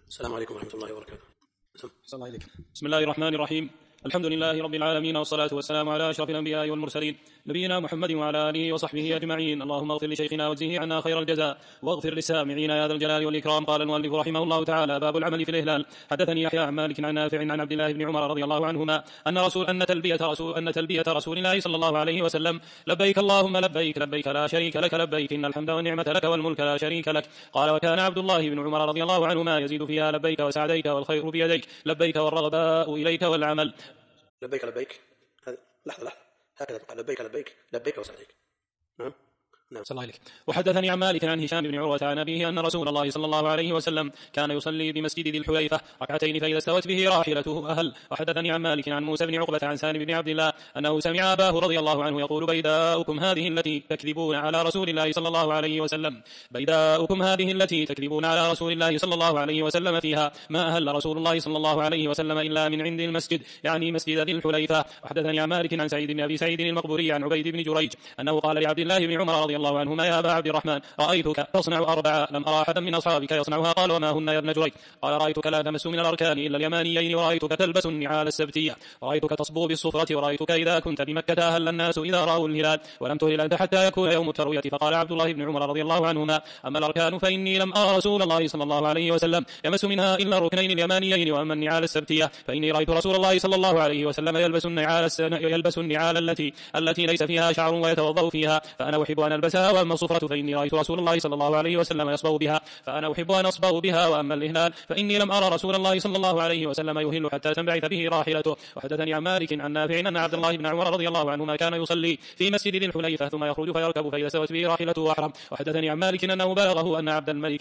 السلام عليكم ورحمة الله وبركاته. بسم الله الرحمن الرحيم. الحمد لله رب العالمين، والصلاة والسلام على أشرف الأنبياء والمرسلين نبينا محمد وعلى آله وصحبه أجمعين. اللهم اغفر لشيخنا واجزه عنا خير الجزاء، واغفر للسامعين يا ذا الجلال والإكرام. قال المؤلف رحمه الله تعالى: باب العمل في الإهلال. حدثني يحيى عن مالك عن نافع عن عبد الله بن عمر رضي الله عنهما أن تلبية رسول الله صلى الله عليه وسلم: لبيك اللهم لبيك، لبيك لا شريك لك لبيك، إن الحمد والنعمة لك والملك لا شريك لك. قال: وكان عبد الله بن عمر رضي الله عنهما يزيد فيها: لبيك وسعديك والخير بيديك، لبيك والرغباء إليك والعمل. لبيك لبيك، لحظة هكذا تقال: لبيك لبيك، لبيك وسعديك. نعم. صلى الله عليه. وحدثني عن مالك عن هشام بن عروة عن أبيه أن رسول الله صلى الله عليه وسلم كان يصلي بمسجد ذي الحليفة ركعتين فإذا استوت به راحلته أهل. وحدثني عن مالك عن موسى بن عقبة عن سالم بن عبد الله أنه سمع أباه رضي الله عنه يقول: بيداؤكم هذه التي تكذبون على رسول الله صلى الله عليه وسلم، بيداؤكم هذه التي تكذبون على رسول الله صلى الله عليه وسلم فيها ما أهل رسول الله صلى الله عليه وسلم إلا من عند المسجد، يعني مسجد ذي الحليفة. وحدثني عن مالك عن سعيد بن أبي سعيد المقبوري عن عبيد بن جريج أنه قال لعبد الله بن عمر رضي الله عنهما: يا أبا عبد الرحمن، رأيتك تصنع 4 لم أرى أحدا من أصحابك يصنعها. قال: وما هن يا ابن جريج؟ قال: رأيتك لا تمس من الأركان إلا اليمانيين، ورأيتك تلبس النعال السبتية، ورأيتك تصبو بالصفرة، ورأيتك إذا كنت بمكة أهل الناس إذا رأوا الهلال، ولم تهل أنت حتى يكون يوم التروية. فقال عبد الله بن عمر رضي الله عنهما: أما الأركان فإني لم أرى رسول الله صلى الله عليه وسلم يمس منها إلا الركنين اليمانيين، وأما النعال السبتية فإني رأيت رسول الله صلى الله عليه وسلم يلبس النعال التي ليس فيها شعر ويتوضأ فيها، فأنا أحب أن ألبسها. وأما الصفرة فإني رأيت رسول الله صلى الله عليه وسلم يصبغ بها، فأنا أحب أن أصبغ بها. وأما الإهلال فإني لم أرى رسول الله صلى الله عليه وسلم يهل حتى تنبعث به راحلته. وحدثني عن مالك عن نافع أن عبد الله بن عمر رضي الله عنهما كان يصلي في مسجد ذي الحليفة ثم يخرج فيركب فإذا استوت به راحلته أحرم. وحدثني عن مالك أنه بلغه أن عبد الملك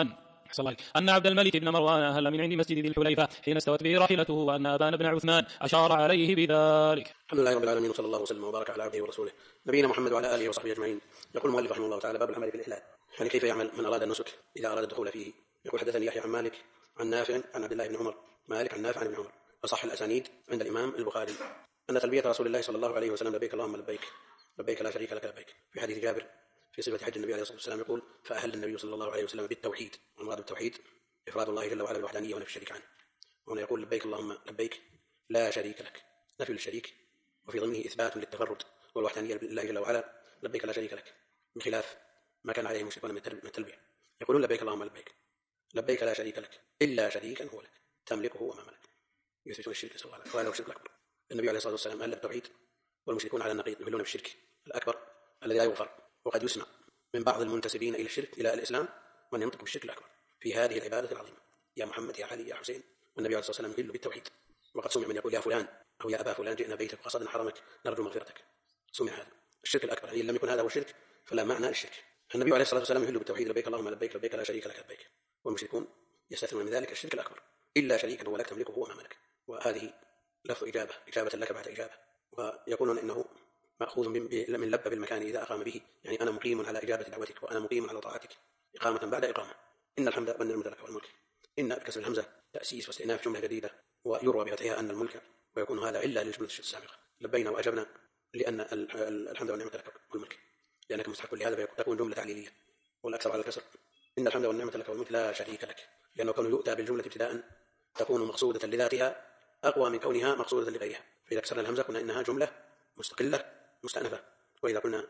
بن مروان أهل من عند مسجد ذي الحليفة حين استوت به راحلته، وأن أبان بن عثمان أشار عليه بذلك. الحمد لله رب العالمين، وصلى الله وسلم وبارك على عبده ورسوله نبينا محمد وعلى آله وصحبه أجمعين. يقول المؤلف رحمه الله تعالى: باب العمل في الإهلال، يعني كيف يعمل من أراد النسك إذا أراد الدخول فيه. يقول: حدثني يحيى عن مالك عن نافع عن عبد الله بن عمر، مالك عن نافع عن ابن عمر، أصح الأسانيد عند الإمام البخاري، أن تلبية رسول الله صلى الله عليه وسلم: لبيك اللهم لبيك، لبيك لا شريك لك لبيك. في حديث جابر في صفة حج النبي عليه الصلاة والسلام يقول: فأهل النبي صلى الله عليه وسلم بالتوحيد، والمراد بالتوحيد إفراد الله جل وعلا بالوحدانية ونفي الشريك عنه. وهنا يقول: لبيك اللهم لبيك لا شريك لك، نفي للشريك، وفي ضمنه إثبات للتفرد والوحدانية لله جل وعلا: لبيك لا شريك لك، بخلاف ما كان عليه المشركون من التلبية. يقولون: لبيك اللهم لبيك، لبيك لا شريك لك إلا شريكا هو لك تملكه وما ملك. يثبتون الشرك سواء له، وهذا هو الشرك الأكبر. النبي عليه الصلاة والسلام أهل بالتوحيد، والمشركون على النقيض يهلون بالشرك الأكبر الذي لا يغفر. وقد يسمع من بعض المنتسبين إلى الشرك إلى الإسلام من ينطق بالشرك الأكبر في هذه العبادة العظيمة: يا محمد، يا علي، يا حسين. والنبي عليه الصلاة والسلام يهل بالتوحيد. وقد سمع من يقول: يا فلان أو يا أبا فلان، جئنا بيتك وقصدنا حرمك نرجو مغفرتك. سمع هذا الشرك الأكبر. إن لم يكن هذا هو الشرك فلا معنى للشرك. النبي عليه الصلاة والسلام يهل بالتوحيد: لبيك اللهم لبيك، لبيك لا شريك لك لبيك. والمشركون يستثنون من ذلك الشرك الأكبر: إلا شريكا هو لك تملكه وما ملك. وهذه لفظ إجابة لك بعد إجابة. ويقولون إنه مأخوذ من لب بالمكان إذا أقام به، يعني أنا مقيم على إجابة دعوتك، وأنا مقيم على طاعتك إقامة بعد إقامة. إن الحمد والنعمة لك والملك. إن بكسر الهمزة تأسيس واستئناف جملة جديدة، ويروى بفتحها أن الملك، ويكون هذا إلا للجملة السابقة: لبينا وأجبنا، لأن الحمد والنعمة لك والملك، لأنك مستحق لهذا فيكون جملة تعليلية، والأكثر على الكسر. إن الحمد والنعمة لك والملك لا شريك لك، لأنه كونه يؤتى بالجملة ابتداء تكون مقصودة لذاتها أقوى من كونها مقصودة لغيرها. فإذا كسرنا الهمزة قلنا إنها جملة مستقلة مستأنفة، وإذا قلنا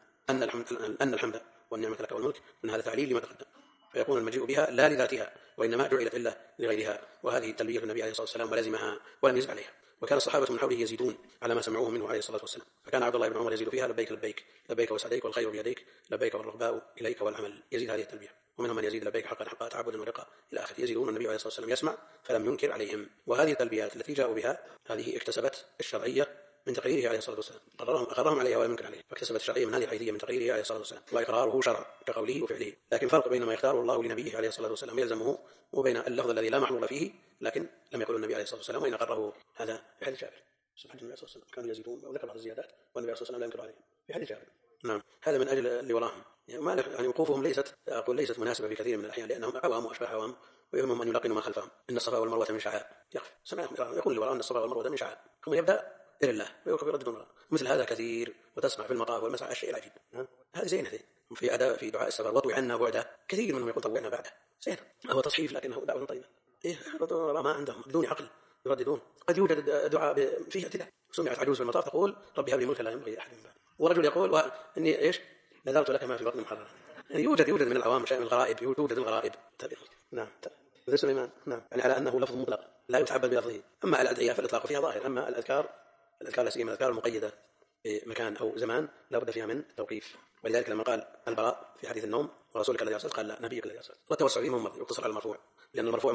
أن الحمد والنعمة لك والملك قلنا هذا تعليل لما تقدم، فيكون المجيء بها لا لذاتها، وإنما جعلت إلا لغيرها. وهذه تلبية النبي عليه الصلاة والسلام ولزمها ولم يزد عليها. وكان الصحابة من حوله يزيدون على ما سمعوه منه عليه الصلاة والسلام. فكان عبد الله بن عمر يزيد فيها: لبيك لبيك، لبيك وسعديك والخير بيديك، لبيك والرغباء إليك والعمل. يزيد هذه التلبية. ومنهم من يزيد: لبيك حقا حقا تعبدا ورقا إلى آخره. يزيدون. النبي عليه الصلاة والسلام يسمع فلم ينكر عليهم. وهذه التلبيات التي جاءوا بها هذه اكتسبت الشرعية من تقريره عليه الصلاة والسلام، أقرهم عليها ولم ينكر عليه، فاكتسبت الشرعية من هذه الحيثية من تقريره عليه الصلاة والسلام، وإقراره شرع كقوله وفعله. لكن فرق بين ما يختاره الله لنبيه عليه الصلاة والسلام يلزمه، وبين اللفظ الذي لا محلول فيه لكن لم يقل النبي عليه الصلاة والسلام وإن أقره. هذا في حديث جابر: سبحان النبي صلى الله عليه وسلم كانوا يزيدون، وذكر بعض الزيادات والنبي عليه الصلاة والسلام لا ينكر عليهم في حديث جابر. نعم. هذا من أجل اللي وراهم، يعني وقوفهم ليست مناسبة في كثير من الأحيان، لأنهم عوام وأشباه عوام، ويهمهم أن يلقنوا من خلفهم: إن الصفا والمروة من شعائر. يقف سمعهم يقول اللي وراهم: إن الصفا والمروة من شعائر. ثم يبدأ إلى الله ويرددون وراء. مثل هذا كثير، وتسمع في المطاف والمسعى الشيء العجيب. هذه زينة في أداء في دعاء السفر: وطوي عنا بعده. كثير منهم يقول: طوعنا بعده. زين، هو تصحيف لكنه دعوة طيبة. ما عندهم بدون عقل يرددون. قد يوجد دعاء فيه اعتداء. سمعت عجوز في المطاف تقول ربي هب لي ملكا لا ينبغي لاحد من بعد، ورجل يقول اني ايش نذرت لك ما في بطني محررا. يعني يوجد من العوام شيء من الغرائب، يوجد الغرائب. نعم مثل سليمان، نعم، يعني على انه لفظ مطلق لا يتعبد بلفظه. اما الادعيه فالاطلاق فيها ظاهر، اما الاذكار لا سيما الاذكار المقيده بمكان او زمان لا بد فيها من توقيف. ولذلك لما قال البراء في حديث النوم ورسولك الذي ارسلت قال لا نبيك الذي ارسلت. والتوسع فيه مرضي يقتصر على المرفوع، لان المرفوع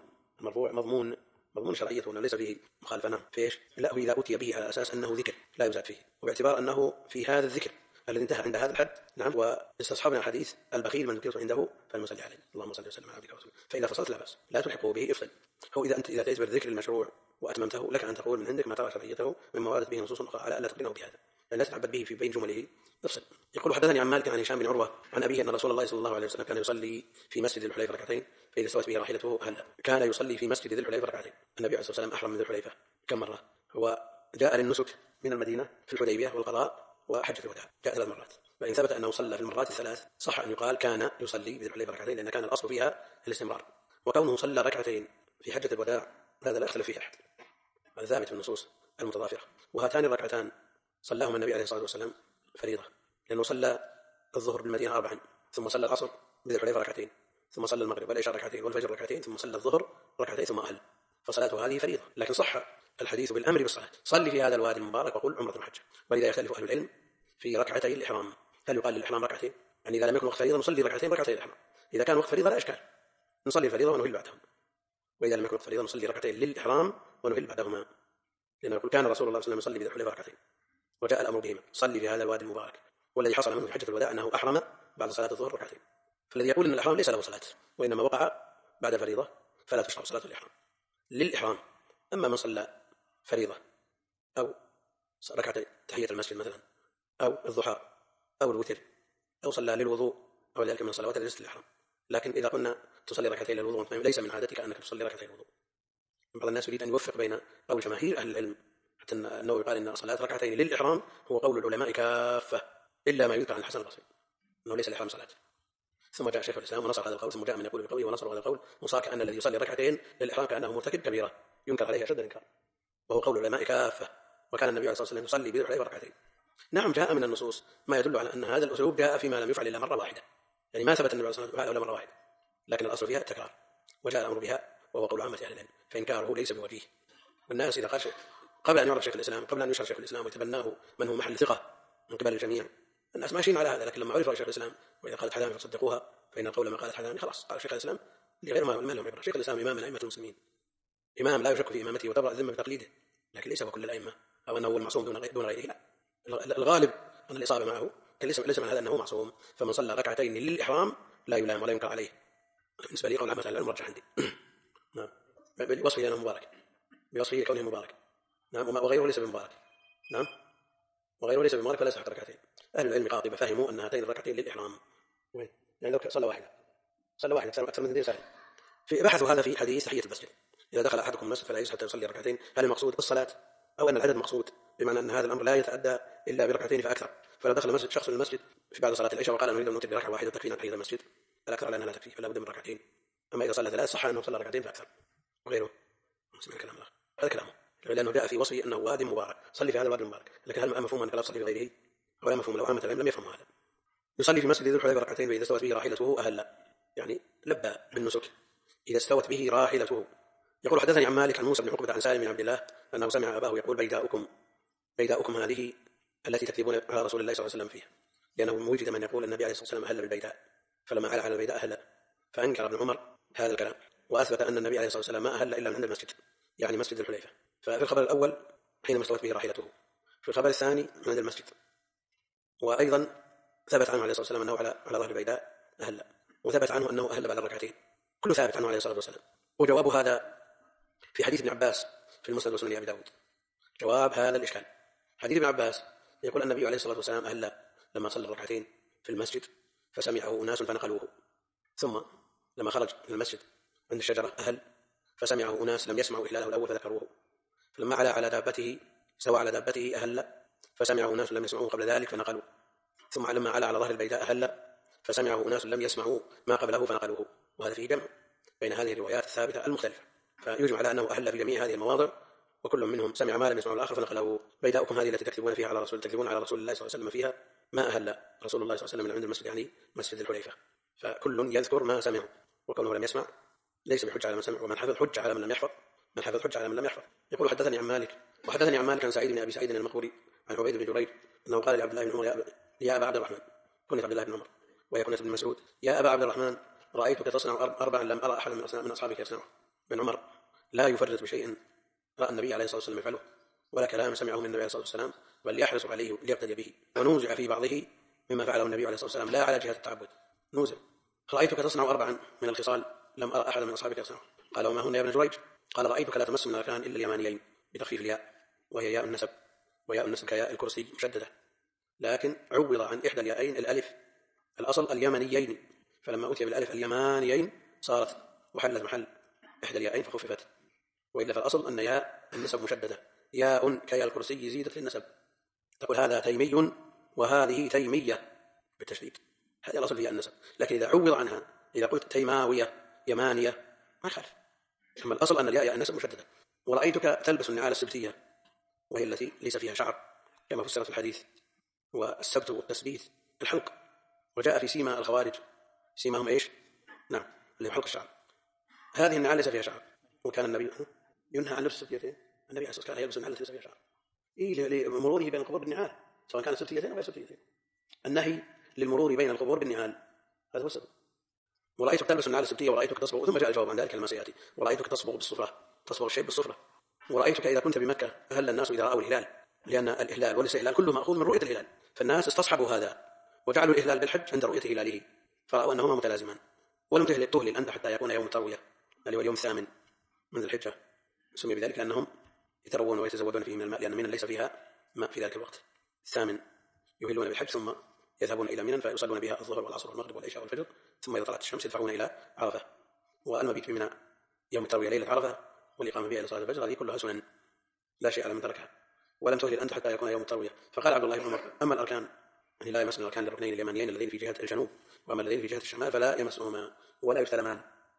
مضمون شرعيته وانه ليس فيه مخالفه. نعم في ايش؟ لا، اذا اتي به على اساس انه ذكر لا يزاد فيه، وباعتبار انه في هذا الذكر الذي انتهى عند هذا الحد. نعم، واستصحابنا حديث البخيل من ذكرت عنده فالمصلي عليه اللهم صل وسلم على عبدك ورسولك. فاذا فصلت لا باس، لا تلحقه به افصل. هو اذا اتيت بالذكر المشروع واتممته لك ان تقول من عندك ما ترى شرعيته مما وردت به نصوص اخرى على الا تقرنه بهذا، لا تتعبد به في بين جمله افصل. يقول حدثني عن مالك عن هشام بن عروه عن ابيه ان رسول الله صلى الله عليه وسلم كان يصلي في مسجد الحليفه ركعتين فاذا استوت به راحلته هلا. كان يصلي في مسجد ذي الحليفه ركعتين. النبي عليه الصلاه والسلام احرم من ذي الحليفه كم مره؟ هو جاء للنسك من المدينه في الحديبيه والقضاء وحجه الوداع، جاء 3 مرات. وان ثبت انه صلى في المرات الثلاث صح ان يقال كان يصلي بذي الحليفه ركعتين، لان كان الاصل فيها الاستمرار. وكونه صلى ركعتين في حجه الوداع هذا لا يختلف فيه احد، هذا ثابت في النصوص المتضافره. وهاتان الركعتان صلاهما النبي عليه الصلاه والسلام فريضه، لانه صلى الظهر بالمدينه 4، ثم صلى العصر بذي الحليفه ركعتين، ثم صلى المغرب والعشاء ركعتين والفجر ركعتين، ثم صلى الظهر ركعتين ثم اهل. فصلاته هذه فريضه، لكن صح الحديث بالامر بالصلاه. صلي في هذا الوادي المبارك وقل عمره وحجه. ولذا يختلف اهل العلم في ركعتي الاحرام، هل يقال للاحرام ركعتين؟ يعني اذا لم يكن وقت فريضه نصلي ركعتين الاحرام، اذا كان وقت فريضه لا اشكال نصلي الفريضه ونهل بعدهم، واذا لم يكن وقت فريضه نصلي ركعتين للاحرام ونهل بعدهما. لأنه كان رسول الله صلى الله عليه وسلم يصلي بذي الحليفة ركعتين وجاء الأمر بهما، صلي في هذا الوادي المبارك. والذي حصل منه في حجة الوداع أنه أحرم بعد صلاة الظهر ركعتين. فالذي يقول أن الإحرام ليس له صلاة وإنما وقع بعد فريضة فلا تشرع صلاة الإحرام للإحرام. أما من صلى فريضة أو ركعتين تحية المسجد مثلا أو الضحى أو الوتر أو صلى للوضوء أو ذلك من الصلوات ليست الإحرام. لكن إذا قلنا تصلي ركعتين للوضوء ليس من عادتك أنك تصلي ركعتين للوضوء. بعض الناس يريد أن يوفق بين قول جماهير أهل العلم، حتى أنه يقال أن صلاة ركعتين للإحرام هو قول العلماء كافة إلا ما يذكر عن الحسن البصري أنه ليس الإحرام صلاة. ثم جاء شيخ الإسلام ونصر هذا القول، ثم جاء من يقول بقوله ونصر هذا القول، وصار كأن الذي يصلي ركعتين للإحرام كأنه مرتكب كبيرة ينكر عليه أشد الإنكار، وهو قول العلماء كافة. وكان النبي عليه الصلاة والسلام يصلي بذي الحليفة ركعتين. نعم جاء من النصوص ما يدل على أن هذا الأسلوب جاء فيما لم يفعل إلا مرة واحدة، يعني ما ثبت النبي عليه الصلاة والسلام إلا مرة واحدة، لكن الأصل فيها التكرار وجاء الأمر بها وهو قول عامة أهل العلم، فإنكاره ليس بوجيه. والناس إذا قال شيء قبل أن يعرف شيخ الإسلام، قبل أن يشهر شيخ الإسلام ويتبناه من هو محل ثقة من قبل الجميع، الناس ماشيين على هذا. لكن لما عرف شيخ الإسلام وإذا قالت حدامي فصدقوها فإن القول ما قالت حدامي، خلاص قال شيخ الإسلام لغير ما لهم عبرة. شيخ الإسلام إمام من أئمة المسلمين، إمام لا يشك في إمامته وتبرأ الذمة بتقليده، لكن ليس وكل الأئمة أو أنه هو المعصوم دون غيره. لا، الغالب أن الإصابة معه ليس من هذا أنه معصوم. فمن صلى ركعتين للإحرام لا يلام ولا ينكر عليه. بالنسبة لي قول عامة العلم مرجح عندي. نعم، بوصفه أنه مبارك، بوصفه كونه مبارك. نعم، وغيره ليس بمبارك. نعم، وغيره ليس بمبارك فلا يستحق ركعتين. أهل العلم قاطبة فهموا أن هاتين الركعتين للإحرام. يعني لو صلى واحدة أكثر من 2 سنة. في بحثوا هذا في حديث تحية المسجد، إذا دخل أحدكم المسجد فلا يجلس حتى يصلي ركعتين، هل المقصود الصلاة أو أن العدد مقصود، بمعنى أن هذا الأمر لا يتأدى إلا بركعتين فأكثر. فلو دخل المسجد شخص للمسجد في بعد صلاة العشاء وقال أنا أريد أن أوتر بركعة واحدة تكفينا تحية المسجد، الأكثر على أنها لا تكفي فلا بد من ركعتين. أما إذا صلى 3 صح أنه صلى ركعتين فأكثر. وغيره مسمع الكلام هذا كلامه، لأنه جاء في وصفه أنه واد مبارك، صلي في هذا الوادي المبارك. لكن هل مفهوم أنك لا تصلي في غيره؟ ولا مفهوم لو عامة العلم لم يفهم هذا. يصلي في مسجد ذي الحليفة ركعتين فإذا استوت به راحلته أهل، يعني لبى بالنسك إذا استوت به راحلته. يقول حدثني عن مالك عن موسى بن عقبة عن سالم بن عبد الله أنه سمع أباه يقول بيداؤكم هذه التي تكذبون على رسول الله صلى الله عليه وسلم فيها، لأنه وجد من يقول النبي عليه الصلاة والسلام أهل بالبيداء، فلما على البيداء أهل، فأنكر ابن عمر هذا الكلام وأثبت أن النبي عليه الصلاة والسلام ما أهل إلا من عند المسجد، يعني مسجد الحليفة. ففي الخبر الأول حينما استوت به راحلته، في الخبر الثاني من عند المسجد. وأيضا ثبت عنه عليه الصلاة والسلام أنه على ظهر البيداء أهل، وثبت عنه أنه أهل بعد الركعتين، كله ثابت عنه عليه الصلاة والسلام. وجواب هذا في حديث ابن عباس في المسند وسنن أبي داود. جواب هذا الإشكال، حديث ابن عباس يقول النبي عليه الصلاة والسلام أهل لما صلى الركعتين في المسجد فسمعه أناس فنقلوه، ثم لما خرج من المسجد عند الشجرة أهل فسمعه أناس لم يسمعوا إهلاله الأول فذكروه، فلما على دابته سوى على دابته أهل فسمعه أناس لم يسمعوه قبل ذلك فنقلوه، ثم لما على ظهر البيداء أهل فسمعه أناس لم يسمعوا ما قبله فنقلوه. وهذا فيه جمع بين هذه الروايات الثابتة المختلفة، فيجمع على أنه أهل في جميع هذه المواضع، وكل منهم سمع ما لم يسمعه الآخر فنقله. بيداؤكم هذه التي تكتبون فيها على رسول الله صلى الله عليه وسلم فيها ما أهل رسول الله صلى الله عليه وسلم من عند المسجد، يعني مسجد الحليفة، فكل يذكر ما سمعه، وكونه لم يسمع ليس بحجة على من سمع، ومن حفظ حجة على من لم يحفظ، من حفظ حجة على من لم يحفظ. يقول حدثني عن مالك، وحدثني عن مالك عن سعيد بن أبي سعيد المقبوري عن عبيد بن جريج أنه قال لعبد الله بن عمر يا أبا عبد الرحمن، كنت عبد الله بن عمر وهي كنت ابن مسعود، يا أبا عبد الرحمن رأيتك تصنع أربعا لم أرى أحد من أصحابك يصنعه. بن عمر لا يفرط بشيء رأى النبي عليه الصلاة والسلام يفعله، ولا كلام سمعه من النبي عليه الصلاة والسلام، بل يحرص عليه ليقتدي به. ونوزع في بعضه مما فعله النبي عليه الصلاة والسلام لا على جهة التعبد، نوزع. رأيتك تصنع أربعا من الخصال لم أرى أحد من أصحابك يصنعه. قال وما هن يا ابن جريج؟ قال رأيتك لا تمس من الأركان إلا اليمانيين بتخفيف الياء، وهي ياء النسب، وياء النسب كياء الكرسي مشددة، لكن عوض عن إحدى اليائين الألف، الأصل اليمنيين، فلما أتي بالألف اليمانيين صارت وحلت محل إحدى اليائين فخففت، وإلا فالأصل أن ياء النسب مشددة، ياء كياء الكرسي زيدت للنسب، تقول هذا تيمي وهذه تيمية بالتشديد، هذا الأصل في النسب. لكن إذا عوض عنها، إذا قلت تيماوية يمانية ما خالف، ثم الأصل أن الياء النسب مشددة. ورأيتك تلبس النعال السبتية، وهي التي ليس فيها شعر كما فسرت في الحديث، والسبت والتثبيت الحلق، وجاء في سيما الخوارج سيماهم ايش؟ نعم اللي حلق الشعر. هذه النعال ليس فيها شعر، وكان النبي ينهى عن لبس السبتيتين، النبي عليه الصلاة والسلام كان يلبس النعال التي ليس فيها شعر لمروره بين القبور بالنعال، سواء كانت سبتيتين أو غير سبتيتين، النهي للمرور بين القبور بالنعال، هذا هو السبب. ورأيتك تلبس النعال السبتية ورأيتك تصبغ، ثم جاء الجواب عن ذلك لما سيأتي، ورأيتك تصبغ بالصفرة، تصبغ الشيء بالصفرة. ورأيتك إذا كنت بمكة أهل الناس إذا رأوا الهلال، لأن الإهلال والاستهلال كله مأخوذ من رؤية الهلال، فالناس استصحبوا هذا وجعلوا الإهلال بالحج عند رؤية هلاله، فرأوا أنهما متلازمان. ولم تهلل أنت حتى يكون يوم التروية الذي هو اليوم الثامن من الحجة، سمي بذلك لأنهم يتروون ويتزودون فيه من الماء، لأن منى ليس فيها ماء في ذلك الوقت الثامن. يهلون بالحج ثم يذهبون إلى منى فيصلون بها الظهر والعصر والمغرب والعشاء والفجر، ثم إذا طلعت الشمس يدفعون إلى عرفة. والمبيت بمنى يوم التروية ليلة عرفة، والإقامة بها إلى صلاة الفجر، هذه كلها سنن لا شيء على من تركها. ولم تهلل أنت حتى يكون يوم التروية. فقال عبد الله بن عمر أما الأركان يعني لا يمس من الأركان للركنين اليمانيين الذين في جهة الجنوب، وأما الذين في جهة الشمال فلا يمسهما ولا يستلمان.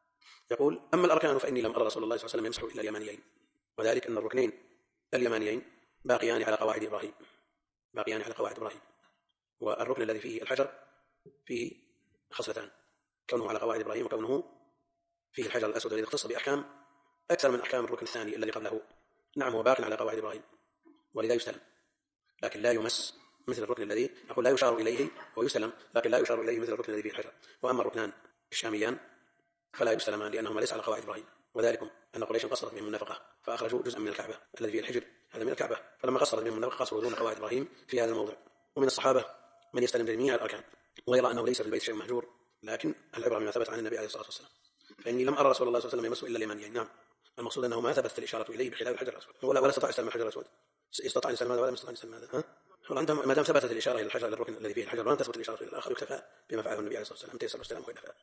يقول أما الأركان فإني لم أرى رسول الله صلى الله عليه وسلم يمسح إلا اليمانيين، وذلك أن الركنين اليمانيين باقيان على قواعد إبراهيم، باقيان على قواعد إبراهيم. والركن الذي فيه الحجر فيه خصلتان، كونه على قواعد إبراهيم، وكونه فيه الحجر الأسود الذي اختص بأحكام أكثر من أحكام الركن الثاني الذي قبله. نعم هو باق على قواعد إبراهيم ولذا يستلم، لكن لا يمس مثل الركن الذي أقول لا يشار إليه ويستلم، لكن لا يشار إليه مثل الركن الذي فيه الحجر. وأما الركنان الشاميان فلا يستلمان لأنهما ليس على قواعد إبراهيم، وذلكم أن قريش قصرت بهم النفقة فأخرجوا جزءا من الكعبة الذي فيه الحجر، هذا من الكعبة، فلما قصرت بهم النفقة قصروا دون قواعد إبراهيم في هذا الموضع. ومن الصحابة من يستلم جميع الأركان ويرى أنه ليس في البيت شيء مهجور، لكن العبرة بما ثبت عن النبي عليه الصلاة والسلام. فإني لم أرى رسول الله صلى الله عليه وسلم يمس إلا اليمانيين. نعم المقصود أنه ما ثبتت الإشارة إليه بخلاف الحجر الأسود، ولا استطاع يستلم الحجر الأسود، استطاع أن يستلم هذا ولا استطاع أن يستلم هذا. عندما ما دام ثبتت الإشارة إلى الحجر الركن الذي فيه الحجر ولم تثبت الإشارة إلى الآخر يكتفى بما فعله النبي عليه الصلاة والسلام، تيسر استلامه وكفى.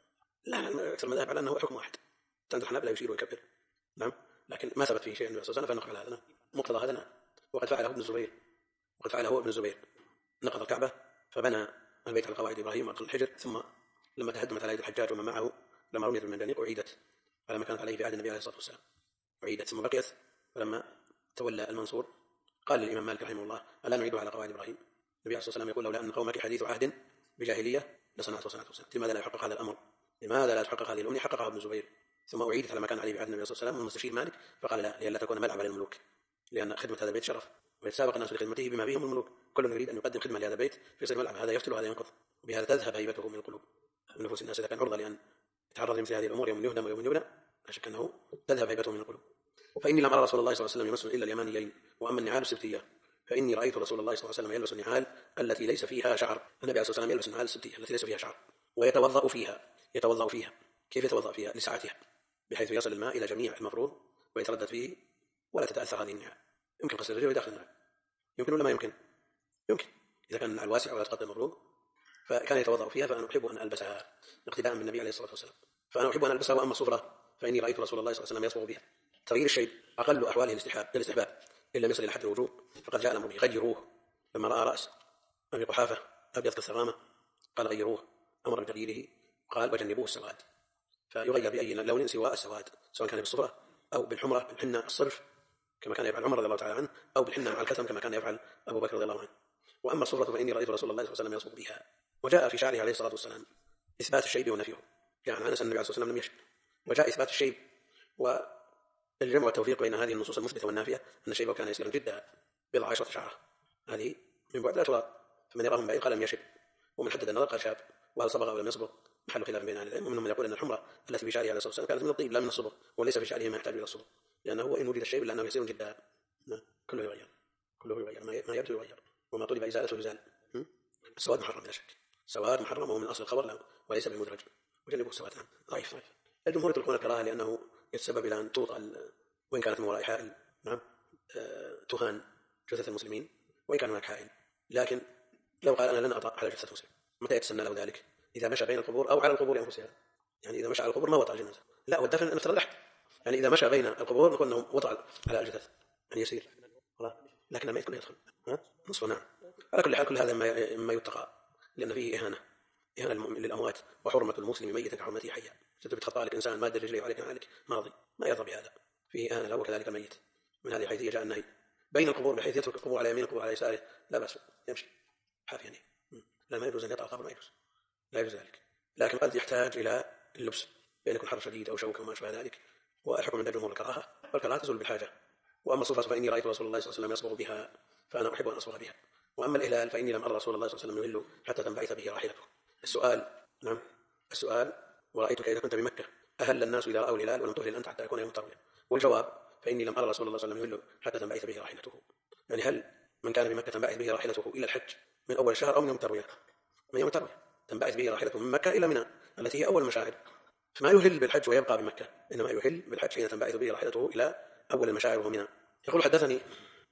لا أكثر المذاهب على أنه حكم واحد، عند الحنابلة يشير ويكبر، نعم، لكن ما ثبت فيه شيء النبي صلى الله عليه وسلم فنقبل هذا مقتضى هذا. وقد فعله ابن الزبير، وقد فعله ابن الزبير، نقض الكعبة فبنى البيت على قواعد إبراهيم وأدخل الحجر، ثم لما تهدمت على يد الحجاج ومن معه لما رميت بالمنجنيق أعيدت على ما كانت عليه في عهد النبي عليه الصلاة والسلام، أعيدت ثم بقيت. فلما تولى المنصور قال للإمام مالك رحمه الله ألا نعيدها على قواعد إبراهيم؟ النبي عليه الصلاة والسلام يقول لولا أن قومك حديث عهد بجاهلية لصنعت وصنعت. لماذا لا يحقق هذا الأمر؟ لماذا لا تحقق هذه الأمنية؟ حققها ابن الزبير ثم أعيدت على ما كان عليه في عهد النبي صلى الله عليه وسلم. والمستشير مالك فقال لا، لئلا تكون ملعبا للملوك، لأن خدمة هذا البيت شرف، ويتسابق الناس لخدمته بما فيهم الملوك، كل يريد أن يقدم خدمة لهذا البيت فيصير ملعب، هذا يفتل وهذا ينقض، وبهذا تذهب هيبته من القلوب من نفوس الناس. إذا كان عرضة لأن يتعرض لمثل هذه الأمور يوم يهدم ويوم يبنى لا شك أنه تذهب هيبته من القلوب. فإني لم أرى رسول الله صلى الله عليه وسلم يمس إلا اليمانيين. وأما النعال السبتية فإني رأيت رسول الله صلى الله عليه وسلم يلبس النعال التي ليس فيها شعر. النبي عليه الصلاة والسلام يلبس النعال السبتية التي ليس فيها شعر ويتوضأ فيها. يتوضأ فيها كيف يتوضأ فيها؟ لسعتها، بحيث يصل الماء إلى جميع المفروض ويتردد فيه ولا تتأثر هذه النعال. يمكن قصر الرجل داخل النعال، يمكن ولا ما يمكن؟ يمكن إذا كان النعال واسع ولا تقدم المفروض، فكان يتوضأ فيها. فأنا أحب أن ألبسها اقتداء بالنبي عليه الصلاة والسلام، فأنا أحب أن ألبسها. وأما الصفرة فإني رأيت رسول الله صلى الله عليه وسلم يصبغ بها. تغيير الشيء أقل أحواله الاستحباب إلا لم يصل إلى حد الوجوب، فقد جاء الأمر به غيروه. لما رأى رأس أبي قحافة أبيض كالثغامة قال غيروه، أمر بتغييره، قال وجنبوه السواد. فيغير بأي لون سواء السواد، سواء كان بالصفرة أو بالحمرة بالحنة الصرف كما كان يفعل عمر رضي الله تعالى عنه، أو بالحنة مع الكتم كما كان يفعل أبو بكر رضي الله عنه. وأما الصفرة فإني رأيت رسول الله صلى الله عليه وسلم يصبغ بها. وجاء في شعره عليه الصلاة والسلام إثبات الشيب ونفيه، يعني أنس النبي عليه الصلاة والسلام لم يشب، وجاء إثبات الشيب. والجمع والتوفيق بين هذه النصوص المثبتة والنافية أن الشيب كان يسيرا جدا بضع عشرة شعرة، هذه من بعد لا ترى، فمن يراه من بعيد قال لم يشب، ومن حدد النظر قال شاب. وهل صبغ أو لم يصبغ محل خلاف بين أهل العلم، ومنهم من يقول أن الحمرة التي في شعره عليه الصلاة والسلام كانت من الطيب لا من الصبغ، وليس في شعره ما يحتاج إلى الصبغ، لأنه وإن وجد الشيب إلا أنه يسير جدا. كله يغير، كله يغير، ما يبدو يغير، وما طلب إزالته يزال. السواد محرم بلا شك، السواد محرم وهو من أصل الخبر وليس بمدرج، وجنبوا السواد ضعيف. الجمهور يطلقون الكراهة لأنه يتسبب إلى أن توطأ وإن كانت من وراء حائل، نعم، تهان جثث المسلمين وإن كان هناك حائل. لكن لو قال أنا لن أطأ على جثة مسلم، متى يتسنى له ذلك؟ إذا مشى بين القبور أو على القبور أنفسها. يعني إذا مشى على القبور ما وطأ الجنازة، لا، والدفن نفترض لحد، يعني إذا مشى بين القبور نقول أنه وطأ على الجثث أن يسير، لكن لما يدخل يدخل نصف. نعم. على كل حال كل هذا ما يتقى، لأن فيه إهانة للأموات، وحرمة المسلم ميتا كحرمته حيا. ستبت خطأ لك إنسان ماد رجليه وعليك عليك ماضي، ما يرضى بهذا، فيه إهانة له وكذلك الميت. من هذه الحيثية جاء النهي بين القبور بحيث يترك القبور على يمين القبور على يساره لا بأس، يمشي حافي يعني. لا، ما يجوز أن يطأ القبر، لا يجوز ذلك. لكن قد يحتاج إلى اللبس بأن يكون حر شديد أو شوك وما شابه ذلك، والحكم عند الجمهور الكراهة، والكراهة تزول بالحاجة. وأما الصفرة فإني رأيت رسول الله صلى الله عليه وسلم يصبغ بها فأنا أحب أن أصبغ بها. وأما الإهلال فإني لم أرى رسول الله صلى الله عليه وسلم يهل حتى تنبعث به راحلته. السؤال، نعم، السؤال: ورأيتك إذا كنت بمكة أهل الناس إذا رأوا الهلال ولم تهلل أنت حتى يكون يوم التروية؟ والجواب: فإني لم أرى رسول الله صلى الله عليه وسلم يهل حتى تنبعث به راحلته. يعني هل من كان بمكة تنبعث به راحلته إلى الحج من أول الشهر أو من يوم التروية؟ من يوم التروية تنبعث به راحلته من مكة إلى منى التي هي أول المشاعر، فما يهل بالحج ويبقى بمكة، إنما يهل بالحج حين تنبعث به راحلته إلى أول المشاعر وهو منى. يقول حدثني،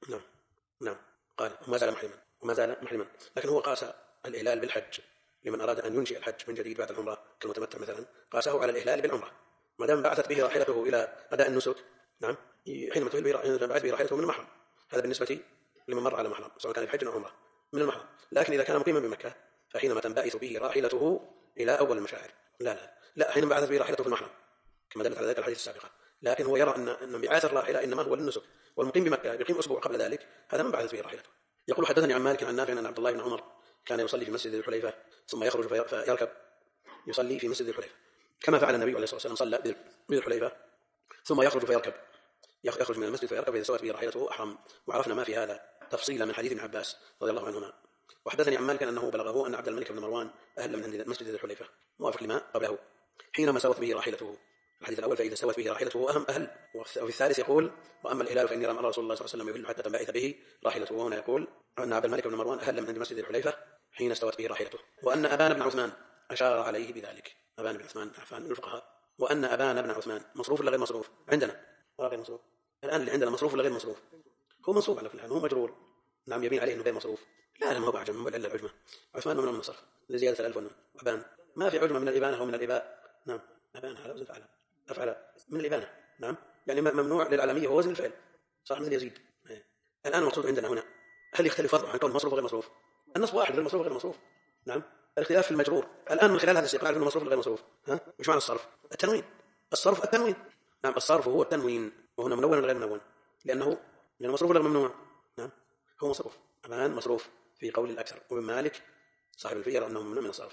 نعم، قال وما زال محرما، لكن هو قاس الإهلال بالحج لمن أراد أن ينشئ الحج من جديد بعد العمرة كالمتمتع مثلا، قاسه على الإهلال بالعمرة ما دام بعثت به راحلته إلى أداء النسك. نعم، حينما تنبعث به راحلته من المحرم، هذا بالنسبة لمن مر على محرم سواء كان الحج أو عمرة من المحرم. لكن إذا كان مقيما بمكة فحينما تنبعث به راحلته إلى أول المشاعر، لا، حينما بعثت به راحلته في المحرم كما دلت على ذلك الحديث السابقة. لكن هو يرى أن انبعاث الراحلة إنما هو للنسك، والمقيم بمكة يقيم أسبوع قبل ذلك، هذا من بعثت به راحلته. يقول حدثني عن مالك عن نافع أن عبد الله بن عمر كان يصلي في مسجد الحليفة ثم يخرج فيركب يصلي في مسجد الحليفة كما فعل النبي عليه الصلاة والسلام، صلى بالحليفة ثم يخرج فيركب، يخرج من المسجد فيركب فإذا سوت به راحلته أحرم. وعرفنا ما في هذا تفصيلا من حديث ابن عباس رضي الله عنهما. وحدثني عن مالك أنه بلغه أن عبد الملك بن مروان أهل من عند مسجد الحليفة موافق لما قبله حينما سوت به راحلته. الحديث الأول فإذا سوت به راحلته أهم أهل. وفي الثالث يقول: وأما الهلال فإني لم أرى رسول الله صلى الله عليه وسلم يهل حتى تنبعث به راحلته. وهنا يقول أن عبد الملك بن مروان أهل من عند مسجد الحليفة حين استوت به راحلته، وأن أبان بن عثمان أشار عليه بذلك. أبان بن عثمان عفان من الفقهاء. وأن أبان بن عثمان مصروف ولا غير مصروف؟ عندنا غير مصروف. الآن اللي عندنا مصروف ولا غير مصروف؟ هو منصوب على فلان، هو مجرور، نعم، يبين عليه أنه غير مصروف. لا، ما هو بعجم، هو إلا العجمة. عثمان من النصر لزيادة الألف والنون. أبان ما في عجمة من الإبانة ومن الإباء. نعم، أبان على وزن أفعل من الإبانة. نعم، يعني ممنوع للعالمية هو وزن الفعل، صار مثل يزيد. الآن المقصود عندنا هنا هل يختلف وضعه عن كون مصروف وغير مصروف؟ النص واحد، غير مصروف غير مصروف. نعم، الاختلاف في المجرور. الآن من خلال هذا الاستقرار في مصروف وغير مصروف، وش معنى الصرف؟ التنوين. الصرف التنوين. نعم، الصرف هو التنوين، وهنا منون غير منون، لأنه المصروف غير ممنوع. نعم، هو مصروف. الآن مصروف في قول الأكثر، ومن مالك صاحب الفيل يرى أنه ممنوع من الصرف،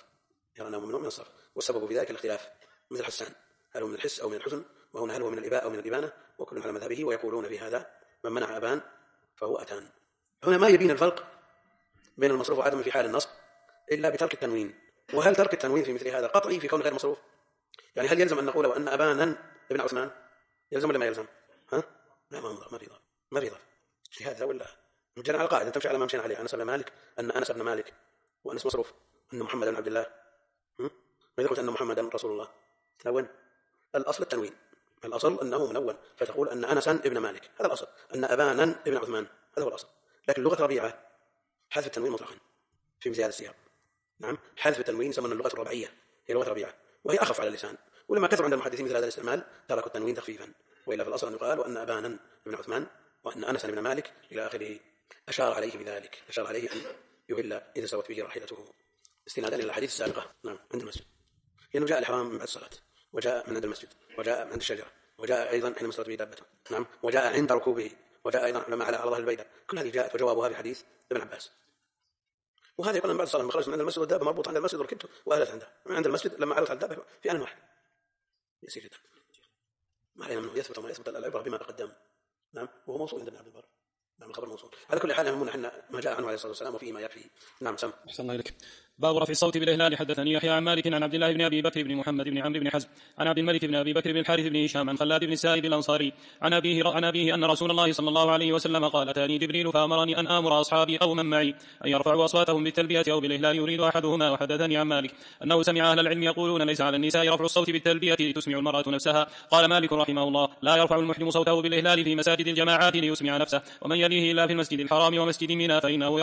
والسبب في ذلك الاختلاف مثل حسان، هل هو من الحس أو من الحزن، وهنا هل هو من الإباء أو من الإبانة، وكل على مذهبه. ويقولون في هذا: من منع أبان فهو أتان. هنا ما يبين الفرق بين المصروف وعدم في حال النصب إلا بترك التنوين. وهل ترك التنوين في مثل هذا قطعي في كون غير مصروف؟ يعني هل يلزم أن نقول وأن أبانا ابن عثمان يلزم ولا ما يلزم؟ لا، ما في ضابط هذا، ولا مجرد على القاعدة تمشي على ما مشينا عليه. أنس بن مالك أن أنس بن مالك وأنس مصروف، أن محمد بن عبد الله، وإذا قلت أن محمدا رسول الله تنون. الأصل التنوين، الأصل أنه منون، فتقول أن أنسا ابن مالك، هذا الأصل. أن أبانا ابن عثمان، هذا هو الأصل. لكن اللغة الربيعة حذف التنوين مطلقا في مثل هذا السياق. نعم، حذف التنوين يسمى اللغة الربيعية، هي لغة ربيعة وهي أخف على اللسان، ولما كثر عند المحدثين مثل هذا الاستعمال تركوا التنوين تخفيفا، وإلا في الأصل أن يقال وأن أبانا ابن عثمان وأن أنس بن مالك إلى آخره. أشار عليه بذلك، أشار عليه أن يهل إذا سوت به راحلته استنادا إلى الحديث السابقة. نعم، عند المسجد، لأنه جاء الإحرام من بعد الصلاة، وجاء من عند المسجد، وجاء من عند الشجرة، وجاء أيضا حين مستوت به دابته، نعم، وجاء عند ركوبه، وجاء أيضا لما على ظهر البيدة. كل هذه جاءت وجوابها في حديث ابن عباس. وهذا يقول من بعد الصلاة لما خرجت من عند المسجد والدابة مربوطة عند المسجد وركبته وأهلت عنده من عند المسجد لما علت على الدابة في آن واحد. يسير جدا، ما علينا منه يثبت وما يثبت العبرة بما تقدم. نعم، وهو موصول عند ابن عبد البر. نعم، الخبر موصول. على كل حال يهمنا احنا ما جاء عنه عليه الصلاة والسلام وفيه ما يكفي. نعم، سم. أحسن الله إليك. باب رفع الصوت بالإهلال. حدثني يحيى عن مالك عن عبد الله بن أبي بكر بن محمد بن عمرو بن حزم عن عبد الملك بن أبي بكر بن الحارث بن هشام عن خلاد بن السائب الأنصاري عن أبيه أن رسول الله صلى الله عليه وسلم قال: أتاني جبريل فأمرني أن آمر أصحابي أو من معي أن يرفعوا أصواتهم بالتلبية أو بالإهلال يريد أحدهما. وحدثني عن مالك أنه سمع أهل العلم يقولون: ليس على النساء رفع الصوت بالتلبية لتسمع المرأة نفسها. قال مالك رحمه الله: لا يرفع المحرم صوته بالإهلال في مساجد الجماعات ليسمع نفسه ومن يليه إلا في المسجد الحرام ومسجد منى فإنه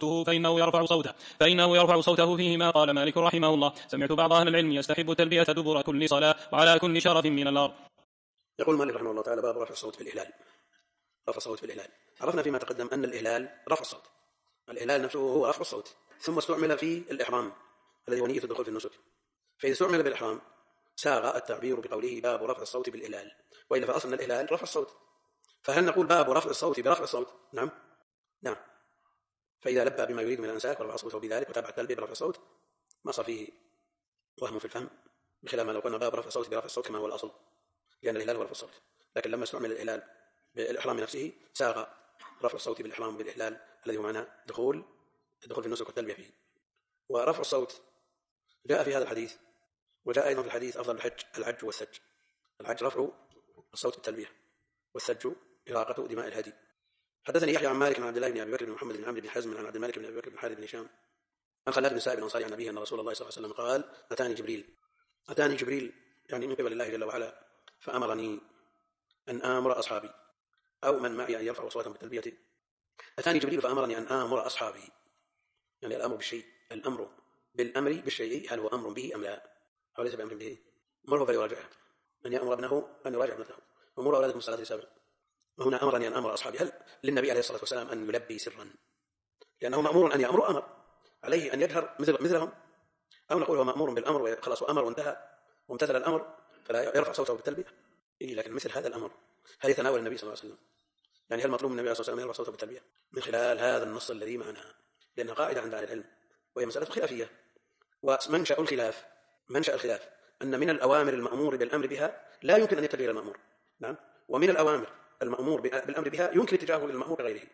يرفع صوته فيهما. قال مالك رحمه الله: سمعت بعض أهل العلم يستحب التلبية دبر كل صلاة وعلى كل شرف من الأرض. يقول مالك رحمه الله تعالى: باب رفع الصوت بالإهلال. رفع الصوت بالإهلال. عرفنا فيما تقدم أن الإهلال رفع الصوت. الإهلال نفسه هو رفع الصوت، ثم استعمل في الإحرام الذي هو نية الدخول في النسك. فإذا استعمل بالإحرام ساغ التعبير بقوله باب رفع الصوت بالإهلال، وإلا فأصل الإهلال رفع الصوت. فهل نقول باب رفع الصوت برفع الصوت؟ نعم. فإذا لبى بما يريد من الأنساك ورفع صوته بذلك وتابع التلبية برفع الصوت ما صار فيه وهم في الفهم، بخلاف ما لو قلنا باب رفع الصوت برفع الصوت كما هو الأصل، لأن الإهلال هو رفع الصوت. لكن لما استعمل الإهلال بالإحرام نفسه ساغ رفع الصوت بالإحرام بالإهلال الذي هو معناه دخول في النسك والتلبية فيه. ورفع الصوت جاء في هذا الحديث، وجاء أيضا في الحديث أفضل الحج والثج. الحج رفع الصوت بالتلبية، والثج إراقة دماء الهدي. حدثني يحيى عن مالك عن عبد الله بن أبي بكر بن محمد بن عمرو بن حزم عن عبد الملك بن أبي بكر بن الحارث بن هشام عن خلاد بن السائب الأنصاري عن أبيه أن رسول الله صلى الله عليه وسلم قال: أتاني جبريل يعني من قبل الله جل وعلا فأمرني أن آمر أصحابي أو من معي أن يرفعوا أصواتهم بالتلبية. أتاني جبريل فأمرني أن آمر أصحابي، يعني الأمر بالشيء، الأمر بالأمر بالشيء هل هو أمر به أم لا؟ أو ليس بأمر به؟ مره فليراجعه، من يأمر ابنه أن يراجع ابنته، ومر أولادكم الصلاة لسبع. وهنا أمرني أن آمر أصحابي، هل للنبي عليه الصلاة والسلام أن يلبي سرا لأنه مأمور أن يأمر، أمر عليه أن يجهر مثلهم، أو نقول هو مأمور بالأمر وخلاص وأمر وانتهى وامتثل الأمر فلا يرفع صوته بالتلبية؟ لكن مثل هذا الأمر هل يتناول النبي صلى الله عليه وسلم؟ يعني هل مطلوب من النبي صلى الله عليه وسلم يرفع صوته بالتلبية من خلال هذا النص الذي معنا؟ لأنها قاعدة عند أهل العلم وهي مسألة خلافية، ومنشأ الخلاف أن من الأوامر المأمور بالأمر بها لا يمكن أن يتجه إلى المأمور، نعم، ومن الأوامر المأمور بالأمر بها يمكن اتجاهه للمأمور بغيره،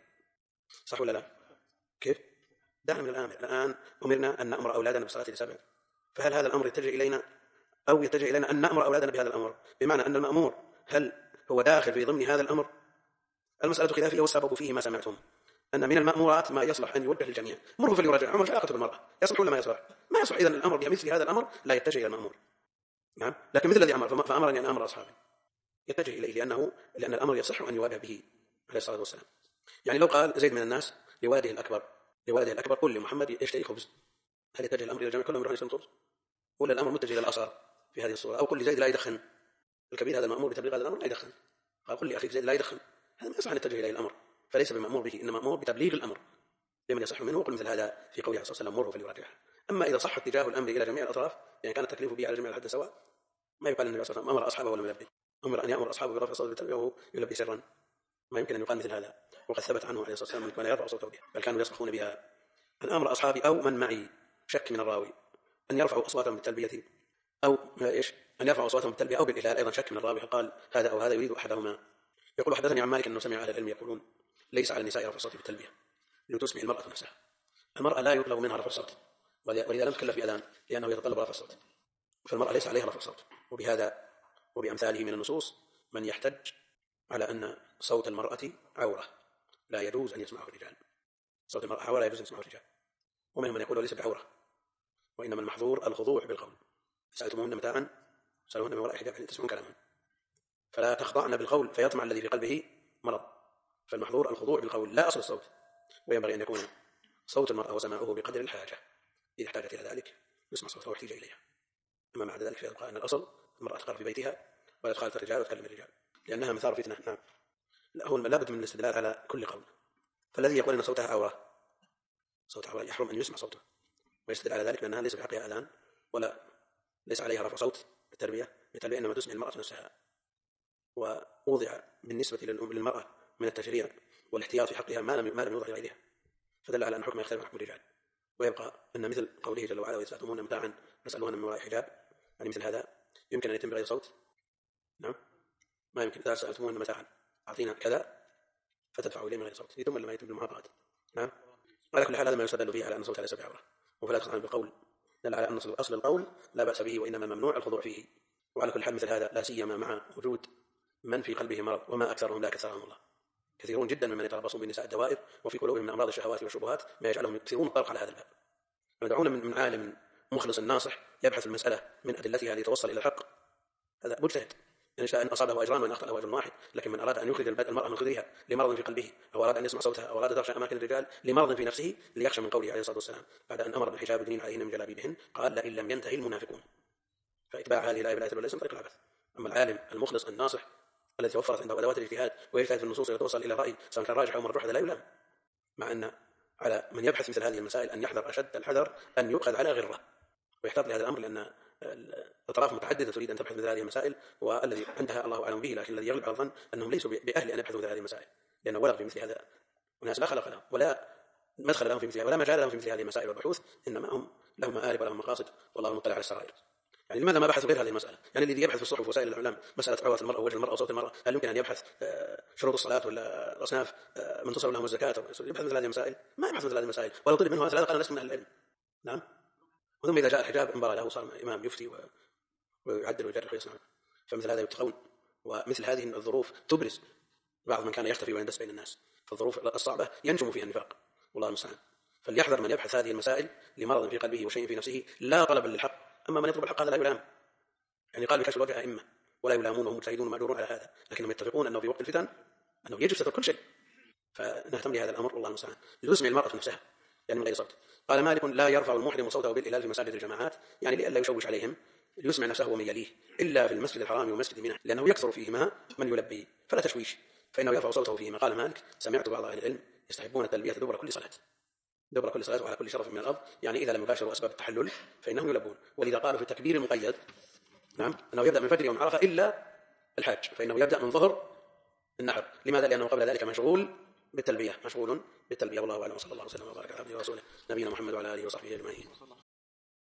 صح ولا لا؟ كيف؟ دعنا من الآن أمرنا أن نأمر أولادنا بالصلاة لسبع، فهل هذا الأمر يتجه إلينا أو يتجه إلينا أن نأمر أولادنا بهذا الأمر؟ بمعنى أن المأمور هل هو داخل في ضمن هذا الأمر؟ المسألة خلافية، والسبب فيه ما سمعتم، أن من المأمورات ما يصلح أن يوجه للجميع. مره فليراجع، عمر علاقة بالمرأة يصلح ولا ما يصلح؟ ما يصلح. إذن الأمر بمثل هذا الأمر لا يتجه إلى المأمور، نعم، لكن مثل الذي أمر فأمرني أن أمر أصحابي يتجه إليه، لأن الأمر يصح أن يواجه به عليه الصلاة والسلام. يعني لو قال زيد من الناس لولده الأكبر قل لمحمد يشتري خبز، هل يتجه الأمر إلى الجميع كلهم يروحون يشترون خبز؟ ولا الأمر متجه إلى الأصغر في هذه الصورة؟ أو قل لزيد لا يدخن، الكبير هذا المأمور بتبليغ هذا الأمر لا يدخن، قال قل لأخيك زيد لا يدخن، هذا ما يصح أن يتجه إليه الأمر، فليس بمأمور به، إنما مأمور بتبليغ الأمر لمن يصح منه. وقل مثل هذا في قوله صلى الله عليه وسلم مره فليراجعه. أما إذا صح اتجاه الأمر إلى جميع الأطراف، يعني كان التكليف به على جميع الحد سواء، ما يقال النبي صلى الله عليه وسلم أمر أصحابه ولم يلبي، أمر أن يأمر أصحابه برفع صوته بالتلبية وهو يلبي سرا، ما يمكن أن يقال مثل هذا. وقد ثبت عنه عليه الصلاة والسلام أنه كان يرفع صوته بها، بل كانوا يصرخون بها. أن أمر أصحابي أو من معي، شك من الراوي، أن يرفعوا أصواتهم بالتلبية أو أن يرفعوا أصواتهم بالتلبية أو بالإهلال، أيضا شك من الراوي، قال هذا أو هذا يريد أحدهما. يقول حدثني عن مالك أنه سمع أهل العلم يقولون ليس على النساء رفع الصوت بالتلبية لتسمع المرأة نفسها. المرأة لا يطلب منها رفع الصوت، ولذا لم تكلف بأذان لأنه يتطلب رفع الصوت، فالمرأة ليس عليها رفع الصوت. وبهذا وبأمثاله من النصوص من يحتج على أن صوت المرأة عورة لا يجوز أن يسمعه الرجال، صوت المرأة عورة لا يجوز أن يسمعه الرجال، ومنهم من يقول ليس بعورة، وإنما المحظور الخضوع بالقول. سألتموهن متاعا سألوهن من وراء حجاب حين تسمعون كلامهن، فلا تخضعن بالقول فيطمع الذي في قلبه مرض، فالمحظور الخضوع بالقول لا أصل الصوت. وينبغي أن يكون صوت المرأة وسماعه بقدر الحاجة، إذا احتاجت إلى ذلك يسمع صوتها واحتاج إليها، أما بعد ذلك فيبقى أن الأصل المرأة تقر في بيتها ولا تخالف الرجال وتكلم الرجال لأنها مثار فتنة. نعم، هو لابد من الاستدلال على كل قول. فالذي يقول أن صوتها عورة يحرم أن يسمع صوته، ويستدل على ذلك بأنها ليس بحقها أذان ولا ليس عليها رفع صوت بالتربية، بالتالي إنما تسمع المرأة نفسها، ووضع بالنسبة للمرأة من التشريع والاحتياط في حقها ما لم يوضع لغيرها، فدل على أن حكمها يختلف عن حكم الرجال. ويبقى أن مثل قوله جل وعلا: وإذا سألتموهن متاعا فاسألوهن من وراء حجاب، يعني مثل هذا يمكن أن يتم بغير صوت؟ نعم، ما يمكن. إذا سألتموهن متاعا أعطينا كذا فتدفعوا إليه من غير صوت، يتم ولا ما يتم بالمعاطفات؟ نعم. على كل حال هذا ما يستدل به على أن الصوت ليس بعورة، وفلا تقطعن بالقول دل على أن أصل القول لا بأس به، وإنما ممنوع الخضوع فيه. وعلى كل حال مثل هذا لا سيما مع وجود من في قلبه مرض، وما أكثرهم لا كثرهم الله، كثيرون جدا ممن يتربصون بالنساء الدوائر وفي قلوبهم من أمراض الشهوات والشبهات ما يجعلهم يكثرون الطرق على هذا الباب. ندعون من عالم مخلص ناصح يبحث المسألة من أدلتها ليتوصل إلى الحق، هذا مجتهد، إن شاء أن أصابه أجران وإن أخطأ له أجر واحد. لكن من أراد أن يخرج المرأة من خدرها لمرض في قلبه، أو أراد أن يسمع صوتها، أو أراد تغشى أماكن الرجال لمرض في نفسه، ليخشى من قوله عليه الصلاة والسلام بعد أن أمر بالحجاب الدين عليهن من جلابيبهن قال: لئن لم ينتهي المنافقون. فإتباع هذه الآية بالآية وليس من طريق العبث. أما العالم المخلص الناصح الذي توفرت عنده أدوات الاجتهاد ويجتهد في النصوص ويتوصل إلى الرأي سواء كان راجح أو مرجوح، هذا لا يلام. مع أن على من يبحث مثل هذه المسائل أن يحذر أشد الحذر أن يؤخذ على غره ويحتاط لهذا الأمر، لأن الأطراف متعددة تريد أن تبحث مثل هذه المسائل، والذي عندها الله أعلم به، لكن الذي يغلب على الظن أنهم ليسوا بأهل أن يبحثوا مثل هذه المسائل، لأنه ولغ في مثل هذا وناس لا خلق لهم ولا مدخل لهم في مثل ولا مجال لهم في مثل هذه المسائل والبحوث، إنما هم لهم مآرب ولهم مقاصد، والله مطلع على السرائر. يعني لماذا ما بحثوا غير هذه المسألة؟ يعني الذي يبحث في الصحف ووسائل الإعلام مسألة عورة المرأة ووجه المرأة وصوت المرأة، هل يمكن أن يبحث شروط الصلاة ولا الأصناف من تصل لهم الزكاة؟ يبحث مثل هذه المسائل؟ ما يبحث مثل هذه المسائل، ولو طلب منه هذا قال لست من أهل العلم. نعم. وثم إذا جاء الحجاب انبرى له صار إمام يفتي ويعدل ويجرح ويصنع، فمثل هذا يتقون. ومثل هذه الظروف تبرز بعض من كان يختفي ويندس بين الناس، فالظروف الصعبة ينجم فيها النفاق، والله المستعان. فليحذر من يبحث هذه المسائل لمرض في قلبه وشيء في نفسه لا طلبا للحق. أما من يطلب الحق هذا لا يلام، يعني قال بكشف الوجه أئمة ولا يلامون وهم مجتهدون مأجورون على هذا، لكنهم يتفقون أنه في وقت الفتن أنه يجب ستر كل شيء، فنهتم لهذا الأمر، والله المستعان. لتسمع المرأة نفسها يعني من غير صوت. قال مالك: لا يرفع المحرم صوته بالإلال في مساجد الجماعات، يعني لئلا يشوش عليهم، ليسمع نفسه ومن يليه، إلا في المسجد الحرام ومسجد منى، لأنه يكثر فيهما من يلبي فلا تشويش، فإنه يرفع صوته فيهما. قال مالك: سمعت بعض أهل العلم يستحبون التلبية دبر كل صلاة، دبر كل صلاة وعلى كل شرف من الأرض، يعني إذا لم يباشروا أسباب التحلل فإنهم يلبون. ولذا قالوا في التكبير المقيد نعم أنه يبدأ من فجر يوم عرفة إلا الحاج، فإنه يبدأ من ظهر النحر. لماذا؟ لأنه قبل ذلك مشغول بالتلبية، والله أعلم، وصلى الله وسلم وبارك على عبده ورسوله نبينا محمد وعلى آله وصحبه أجمعين.